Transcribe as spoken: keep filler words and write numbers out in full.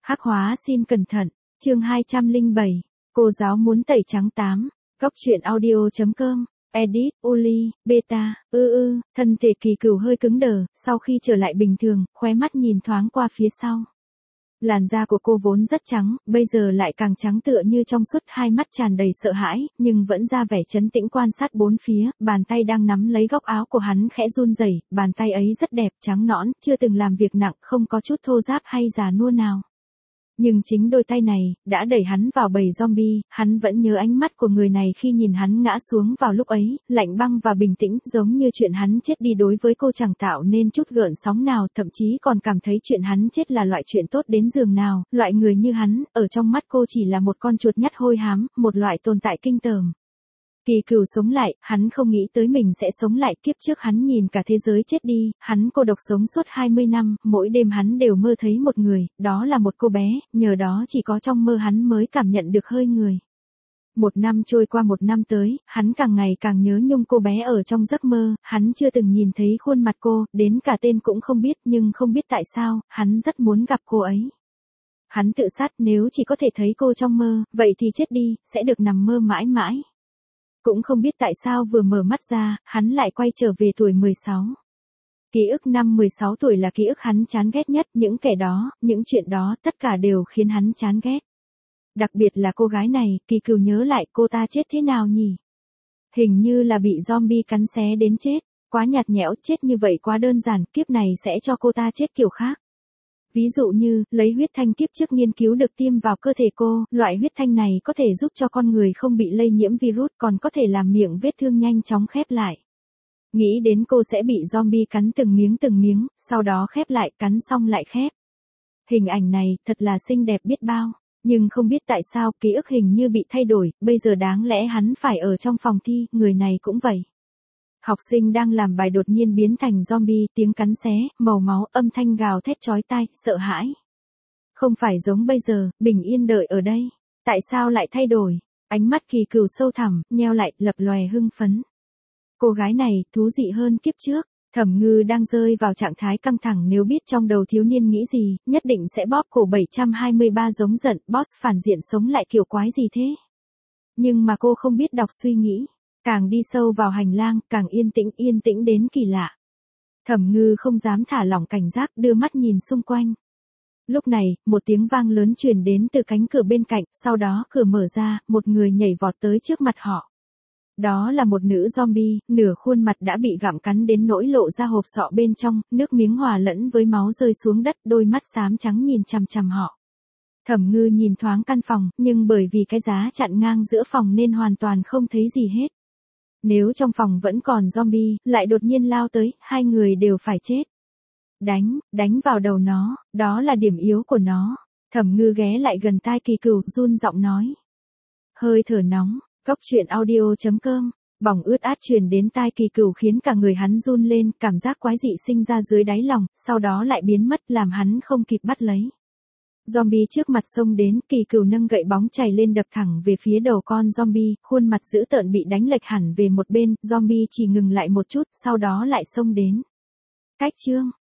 Hắc hóa xin cẩn thận, chương hai trăm lẻ bảy, cô giáo muốn tẩy trắng tám, góc truyện audio chấm com, edit, Uli, beta, ư ư, thân thể Kỳ Cửu hơi cứng đờ, sau khi trở lại bình thường, khóe mắt nhìn thoáng qua phía sau. Làn da của cô vốn rất trắng, bây giờ lại càng trắng tựa như trong suốt, hai mắt tràn đầy sợ hãi, nhưng vẫn ra vẻ trấn tĩnh quan sát bốn phía, bàn tay đang nắm lấy góc áo của hắn khẽ run rẩy, bàn tay ấy rất đẹp, trắng nõn, chưa từng làm việc nặng, không có chút thô ráp hay già nua nào. Nhưng chính đôi tay này, đã đẩy hắn vào bầy zombie, hắn vẫn nhớ ánh mắt của người này khi nhìn hắn ngã xuống vào lúc ấy, lạnh băng và bình tĩnh, giống như chuyện hắn chết đi đối với cô chẳng tạo nên chút gợn sóng nào, thậm chí còn cảm thấy chuyện hắn chết là loại chuyện tốt đến giường nào, loại người như hắn, ở trong mắt cô chỉ là một con chuột nhắt hôi hám, một loại tồn tại kinh tởm. Kỳ Cửu sống lại, hắn không nghĩ tới mình sẽ sống lại, kiếp trước hắn nhìn cả thế giới chết đi, hắn cô độc sống suốt hai mươi năm, mỗi đêm hắn đều mơ thấy một người, đó là một cô bé, nhờ đó chỉ có trong mơ hắn mới cảm nhận được hơi người. Một năm trôi qua một năm tới, hắn càng ngày càng nhớ nhung cô bé ở trong giấc mơ, hắn chưa từng nhìn thấy khuôn mặt cô, đến cả tên cũng không biết, nhưng không biết tại sao, hắn rất muốn gặp cô ấy. Hắn tự sát, nếu chỉ có thể thấy cô trong mơ, vậy thì chết đi, sẽ được nằm mơ mãi mãi. Cũng không biết tại sao vừa mở mắt ra, hắn lại quay trở về tuổi mười sáu. Ký ức năm mười sáu tuổi là ký ức hắn chán ghét nhất, những kẻ đó, những chuyện đó, tất cả đều khiến hắn chán ghét. Đặc biệt là cô gái này, Kỳ Cửu nhớ lại cô ta chết thế nào nhỉ? Hình như là bị zombie cắn xé đến chết, quá nhạt nhẽo, chết như vậy quá đơn giản, kiếp này sẽ cho cô ta chết kiểu khác. Ví dụ như, lấy huyết thanh kiếp trước nghiên cứu được tiêm vào cơ thể cô, loại huyết thanh này có thể giúp cho con người không bị lây nhiễm virus, còn có thể làm miệng vết thương nhanh chóng khép lại. Nghĩ đến cô sẽ bị zombie cắn từng miếng từng miếng, sau đó khép lại, cắn xong lại khép. Hình ảnh này, thật là xinh đẹp biết bao, nhưng không biết tại sao, ký ức hình như bị thay đổi, bây giờ đáng lẽ hắn phải ở trong phòng thi, người này cũng vậy. Học sinh đang làm bài đột nhiên biến thành zombie, tiếng cắn xé, màu máu, âm thanh gào thét chói tai, sợ hãi. Không phải giống bây giờ, bình yên đợi ở đây. Tại sao lại thay đổi? Ánh mắt Kỳ Cửu sâu thẳm, nheo lại, lập lòe hưng phấn. Cô gái này, thú dị hơn kiếp trước. Thẩm Ngư đang rơi vào trạng thái căng thẳng, nếu biết trong đầu thiếu niên nghĩ gì, nhất định sẽ bóp cổ bảy trăm hai mươi ba giống giận, boss phản diện sống lại kiểu quái gì thế? Nhưng mà cô không biết đọc suy nghĩ. Càng đi sâu vào hành lang, càng yên tĩnh, yên tĩnh đến kỳ lạ. Thẩm Ngư không dám thả lỏng cảnh giác, đưa mắt nhìn xung quanh. Lúc này, một tiếng vang lớn truyền đến từ cánh cửa bên cạnh, sau đó cửa mở ra, một người nhảy vọt tới trước mặt họ. Đó là một nữ zombie, nửa khuôn mặt đã bị gặm cắn đến nỗi lộ ra hộp sọ bên trong, nước miếng hòa lẫn với máu rơi xuống đất, đôi mắt xám trắng nhìn chằm chằm họ. Thẩm Ngư nhìn thoáng căn phòng, nhưng bởi vì cái giá chặn ngang giữa phòng nên hoàn toàn không thấy gì hết. Nếu trong phòng vẫn còn zombie, lại đột nhiên lao tới, hai người đều phải chết. Đánh, đánh vào đầu nó, đó là điểm yếu của nó. Thẩm Ngư ghé lại gần tai Kỳ Cửu, run giọng nói. Hơi thở nóng, góc truyện audio chấm com, bỏng ướt át truyền đến tai Kỳ Cửu khiến cả người hắn run lên, cảm giác quái dị sinh ra dưới đáy lòng, sau đó lại biến mất làm hắn không kịp bắt lấy. Zombie trước mặt xông đến, Kỳ Cửu nâng gậy bóng chày lên đập thẳng về phía đầu con zombie, khuôn mặt dữ tợn bị đánh lệch hẳn về một bên, zombie chỉ ngừng lại một chút, sau đó lại xông đến. Cách chương